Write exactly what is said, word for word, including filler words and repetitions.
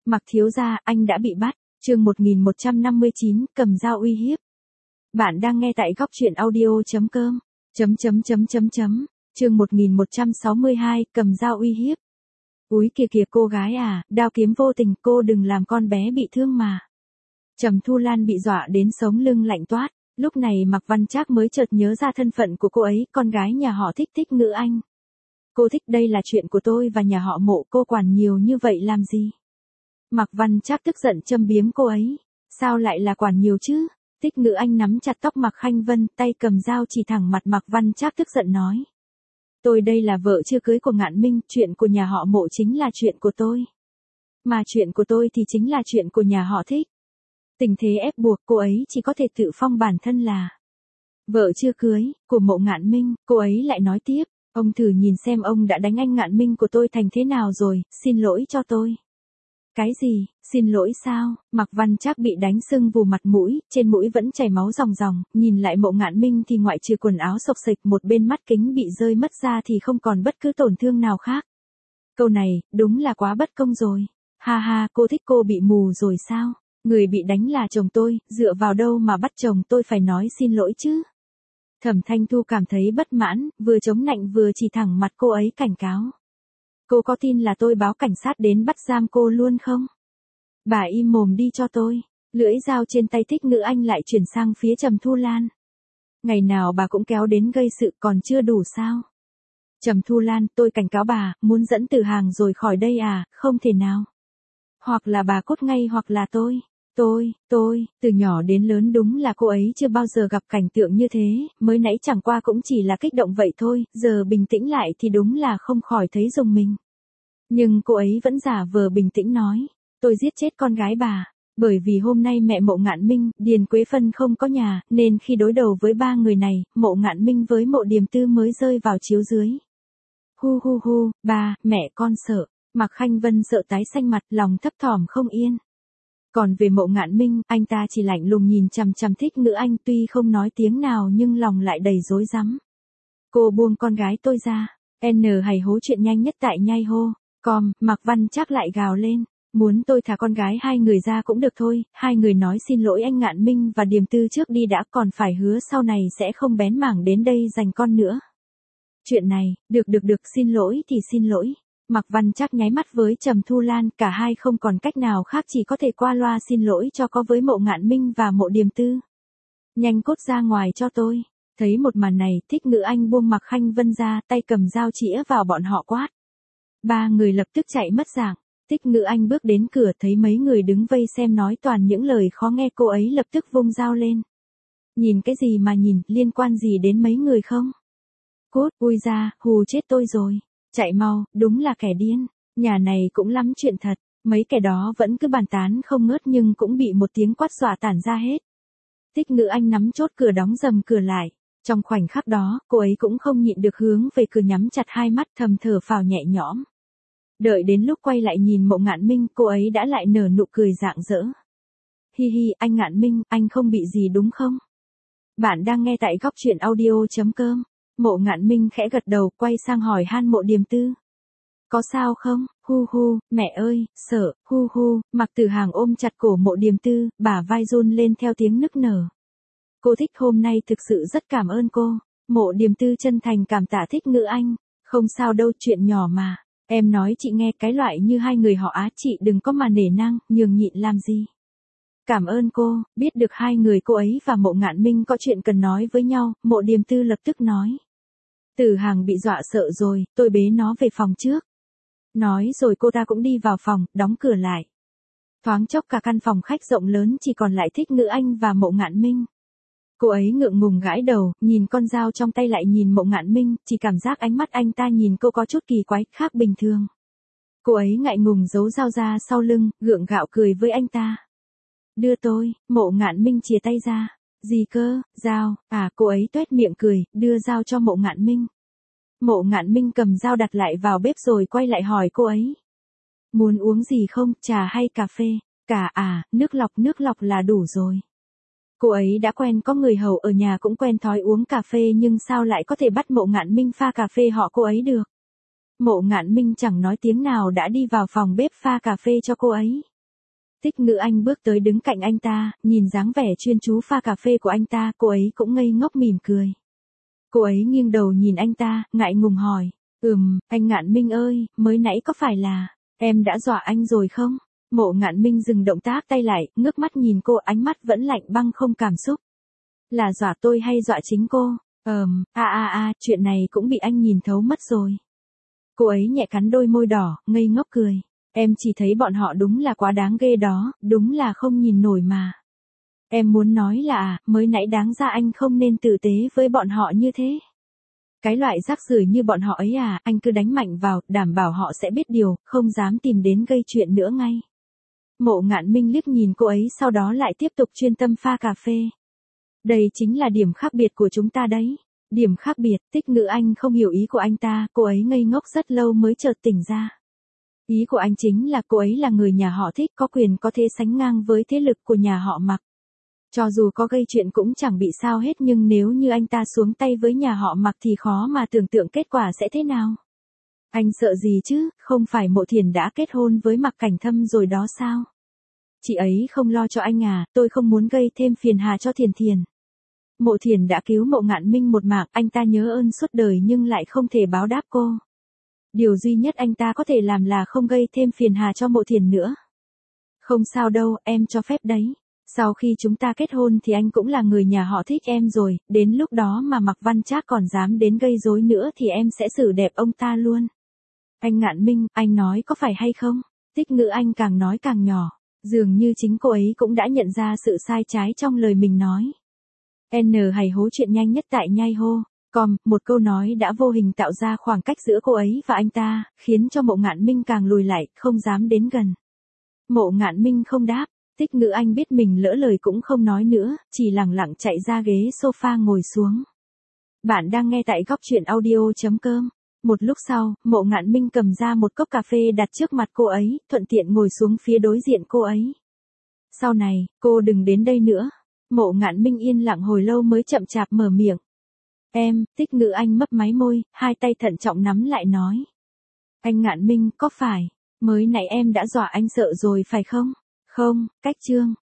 Mặc thiếu gia, anh đã bị bắt. Chương một nghìn một trăm năm mươi chín, cầm dao uy hiếp. Bạn đang nghe tại góc truyện audio.com. Chấm chấm chấm chấm chấm. Chương một nghìn một trăm sáu mươi hai, cầm dao uy hiếp. Úi kìa kìa cô gái à, đao kiếm vô tình, cô đừng làm con bé bị thương mà. Trầm Thu Lan bị dọa đến sống lưng lạnh toát. Lúc này Mạc Văn Trác mới chợt nhớ ra thân phận của cô ấy, con gái nhà họ Thích Thích Ngữ Anh. Cô Thích, đây là chuyện của tôi và nhà họ Mộ, cô quản nhiều như vậy làm gì? Mạc Văn Trác tức giận châm biếm cô ấy. Sao lại là quản nhiều chứ? Thích Ngữ Anh nắm chặt tóc Mạc Khanh Vân, tay cầm dao chỉ thẳng mặt Mạc Văn Trác tức giận nói. Tôi đây là vợ chưa cưới của Ngạn Minh, chuyện của nhà họ Mộ chính là chuyện của tôi. Mà chuyện của tôi thì chính là chuyện của nhà họ Thích. Tình thế ép buộc cô ấy chỉ có thể tự phong bản thân là vợ chưa cưới, của Mộ Ngạn Minh, cô ấy lại nói tiếp. Ông thử nhìn xem ông đã đánh anh Ngạn Minh của tôi thành thế nào rồi, xin lỗi cho tôi. Cái gì, xin lỗi sao? Mạc Văn Trác bị đánh sưng vù mặt mũi, trên mũi vẫn chảy máu ròng ròng, nhìn lại Mộ Ngạn Minh thì ngoại trừ quần áo xộc xệch, một bên mắt kính bị rơi mất ra thì không còn bất cứ tổn thương nào khác. Câu này, đúng là quá bất công rồi. Ha ha, cô Thích, cô bị mù rồi sao? Người bị đánh là chồng tôi, dựa vào đâu mà bắt chồng tôi phải nói xin lỗi chứ? Thẩm Thanh Thu cảm thấy bất mãn, vừa chống nạnh vừa chỉ thẳng mặt cô ấy cảnh cáo. Cô có tin là tôi báo cảnh sát đến bắt giam cô luôn không? Bà im mồm đi cho tôi. Lưỡi dao trên tay Thích Ngữ Anh lại chuyển sang phía Trầm Thu Lan. Ngày nào bà cũng kéo đến gây sự còn chưa đủ sao? Trầm Thu Lan, tôi cảnh cáo bà, muốn dẫn Từ Hàng rồi khỏi đây à, không thể nào. Hoặc là bà cút ngay hoặc là tôi. Tôi, tôi, từ nhỏ đến lớn đúng là cô ấy chưa bao giờ gặp cảnh tượng như thế, mới nãy chẳng qua cũng chỉ là kích động vậy thôi, giờ bình tĩnh lại thì đúng là không khỏi thấy rùng mình. Nhưng cô ấy vẫn giả vờ bình tĩnh nói, tôi giết chết con gái bà, bởi vì hôm nay mẹ Mộ Ngạn Minh, Điền Quế Phân không có nhà, nên khi đối đầu với ba người này, Mộ Ngạn Minh với Mộ Điềm Tư mới rơi vào chiếu dưới. Hu hu hu, ba, mẹ con sợ, Mạc Khanh Vân sợ tái xanh mặt, lòng thấp thỏm không yên. Còn về Mộ Ngạn Minh, anh ta chỉ lạnh lùng nhìn chằm chằm Thích Ngữ Anh, tuy không nói tiếng nào nhưng lòng lại đầy rối rắm. Cô buông con gái tôi ra. N hay hố chuyện nhanh nhất tại nhai hô. Com, Mạc Văn Trác lại gào lên. Muốn tôi thả con gái hai người ra cũng được thôi, hai người nói xin lỗi anh Ngạn Minh và Điềm Tư trước đi đã, còn phải hứa sau này sẽ không bén mảng đến đây giành con nữa. Chuyện này, được được được, xin lỗi thì xin lỗi. Mạc Văn Trác nháy mắt với Trầm Thu Lan, cả hai không còn cách nào khác chỉ có thể qua loa xin lỗi cho có với Mộ Ngạn Minh và Mộ Điềm Tư. Nhanh cút ra ngoài cho tôi. Thấy một màn này, Thích Ngữ Anh buông Mạc Khanh Vân ra, tay cầm dao chĩa vào bọn họ quát. Ba người lập tức chạy mất dạng. Thích Ngữ Anh bước đến cửa thấy mấy người đứng vây xem nói toàn những lời khó nghe, cô ấy lập tức vung dao lên. Nhìn cái gì mà nhìn, liên quan gì đến mấy người không? Cút, ui ra, hù chết tôi rồi. Chạy mau, đúng là kẻ điên. Nhà này cũng lắm chuyện thật. Mấy kẻ đó vẫn cứ bàn tán không ngớt nhưng cũng bị một tiếng quát dọa tản ra hết. Thích Ngữ Anh nắm chốt cửa đóng dầm cửa lại. Trong khoảnh khắc đó, cô ấy cũng không nhịn được hướng về cửa nhắm chặt hai mắt thầm thở phào nhẹ nhõm. Đợi đến lúc quay lại nhìn Mộ Ngạn Minh, cô ấy đã lại nở nụ cười rạng rỡ. Hi hi, anh Ngạn Minh, anh không bị gì đúng không? Bạn đang nghe tại góc truyện audio.com. Mộ Ngạn Minh khẽ gật đầu, quay sang hỏi han Mộ Điềm Tư. Có sao không? Hu hu, mẹ ơi, sợ, hu hu. Mạc Tử Hàng ôm chặt cổ Mộ Điềm Tư, bả vai run lên theo tiếng nức nở. Cô Thích hôm nay thực sự rất cảm ơn cô. Mộ Điềm Tư chân thành cảm tạ Thích Ngữ Anh. Không sao đâu, chuyện nhỏ mà. Em nói chị nghe, cái loại như hai người họ Á chị đừng có mà nể nang, nhường nhịn làm gì. Cảm ơn cô. Biết được hai người cô ấy và Mộ Ngạn Minh có chuyện cần nói với nhau, Mộ Điềm Tư lập tức nói. Từ Hàng bị dọa sợ rồi, tôi bế nó về phòng trước. Nói rồi cô ta cũng đi vào phòng, đóng cửa lại. Thoáng chốc cả căn phòng khách rộng lớn chỉ còn lại Thích Ngữ Anh và Mộ Ngạn Minh. Cô ấy ngượng ngùng gãi đầu, nhìn con dao trong tay lại nhìn Mộ Ngạn Minh, chỉ cảm giác ánh mắt anh ta nhìn cô có chút kỳ quái, khác bình thường. Cô ấy ngại ngùng giấu dao ra sau lưng, gượng gạo cười với anh ta. Đưa tôi, Mộ Ngạn Minh chìa tay ra. Gì cơ, dao, à, cô ấy tuét miệng cười, đưa dao cho Mộ Ngạn Minh. Mộ Ngạn Minh cầm dao đặt lại vào bếp rồi quay lại hỏi cô ấy. Muốn uống gì không, trà hay cà phê? Cả à, nước lọc nước lọc là đủ rồi. Cô ấy đã quen có người hầu ở nhà cũng quen thói uống cà phê nhưng sao lại có thể bắt Mộ Ngạn Minh pha cà phê họ cô ấy được. Mộ Ngạn Minh chẳng nói tiếng nào đã đi vào phòng bếp pha cà phê cho cô ấy. Tích Ngữ Anh bước tới đứng cạnh anh ta, nhìn dáng vẻ chuyên chú pha cà phê của anh ta, cô ấy cũng ngây ngốc mỉm cười. Cô ấy nghiêng đầu nhìn anh ta, ngại ngùng hỏi, ừm, anh Ngạn Minh ơi, mới nãy có phải là, em đã dọa anh rồi không? Mộ Ngạn Minh dừng động tác tay lại, ngước mắt nhìn cô, ánh mắt vẫn lạnh băng không cảm xúc. Là dọa tôi hay dọa chính cô? Ờm, a a a, chuyện này cũng bị anh nhìn thấu mất rồi. Cô ấy nhẹ cắn đôi môi đỏ, ngây ngốc cười. Em chỉ thấy bọn họ đúng là quá đáng ghê đó, đúng là không nhìn nổi mà. Em muốn nói là à, mới nãy đáng ra anh không nên tử tế với bọn họ như thế. Cái loại rác rưởi như bọn họ ấy à, anh cứ đánh mạnh vào, đảm bảo họ sẽ biết điều, không dám tìm đến gây chuyện nữa ngay. Mộ Ngạn Minh liếc nhìn cô ấy sau đó lại tiếp tục chuyên tâm pha cà phê. Đây chính là điểm khác biệt của chúng ta đấy. Điểm khác biệt, Tích Ngữ Anh không hiểu ý của anh ta, cô ấy ngây ngốc rất lâu mới chợt tỉnh ra. Ý của anh chính là cô ấy là người nhà họ Thích, có quyền có thể sánh ngang với thế lực của nhà họ Mạc. Cho dù có gây chuyện cũng chẳng bị sao hết, nhưng nếu như anh ta xuống tay với nhà họ Mạc thì khó mà tưởng tượng kết quả sẽ thế nào. Anh sợ gì chứ, không phải Mộ Thiền đã kết hôn với Mạc Cảnh Thâm rồi đó sao? Chị ấy không lo cho anh à, tôi không muốn gây thêm phiền hà cho Thiền Thiền. Mộ Thiền đã cứu Mộ Ngạn Minh một mạng, anh ta nhớ ơn suốt đời nhưng lại không thể báo đáp cô. Điều duy nhất anh ta có thể làm là không gây thêm phiền hà cho Mộ Thiền nữa. Không sao đâu, em cho phép đấy. Sau khi chúng ta kết hôn thì anh cũng là người nhà họ Thích em rồi, đến lúc đó mà Mạc Văn Trác còn dám đến gây rối nữa thì em sẽ xử đẹp ông ta luôn. Anh Ngạn Minh, anh nói có phải hay không? Tích Ngữ Anh càng nói càng nhỏ, dường như chính cô ấy cũng đã nhận ra sự sai trái trong lời mình nói. N hay hố chuyện nhanh nhất tại nhai hô. Com, một câu nói đã vô hình tạo ra khoảng cách giữa cô ấy và anh ta, khiến cho Mộ Ngạn Minh càng lùi lại, không dám đến gần. Mộ Ngạn Minh không đáp, Tích Ngữ Anh biết mình lỡ lời cũng không nói nữa, chỉ lẳng lặng chạy ra ghế sofa ngồi xuống. Bạn đang nghe tại góc truyện audio.com. Một lúc sau, Mộ Ngạn Minh cầm ra một cốc cà phê đặt trước mặt cô ấy, thuận tiện ngồi xuống phía đối diện cô ấy. Sau này, cô đừng đến đây nữa. Mộ Ngạn Minh yên lặng hồi lâu mới chậm chạp mở miệng. Em, Tích Ngữ Anh mấp máy môi, hai tay thận trọng nắm lại nói. Anh Ngạn Minh, có phải, mới nãy em đã dọa anh sợ rồi phải không? Không, cách chương.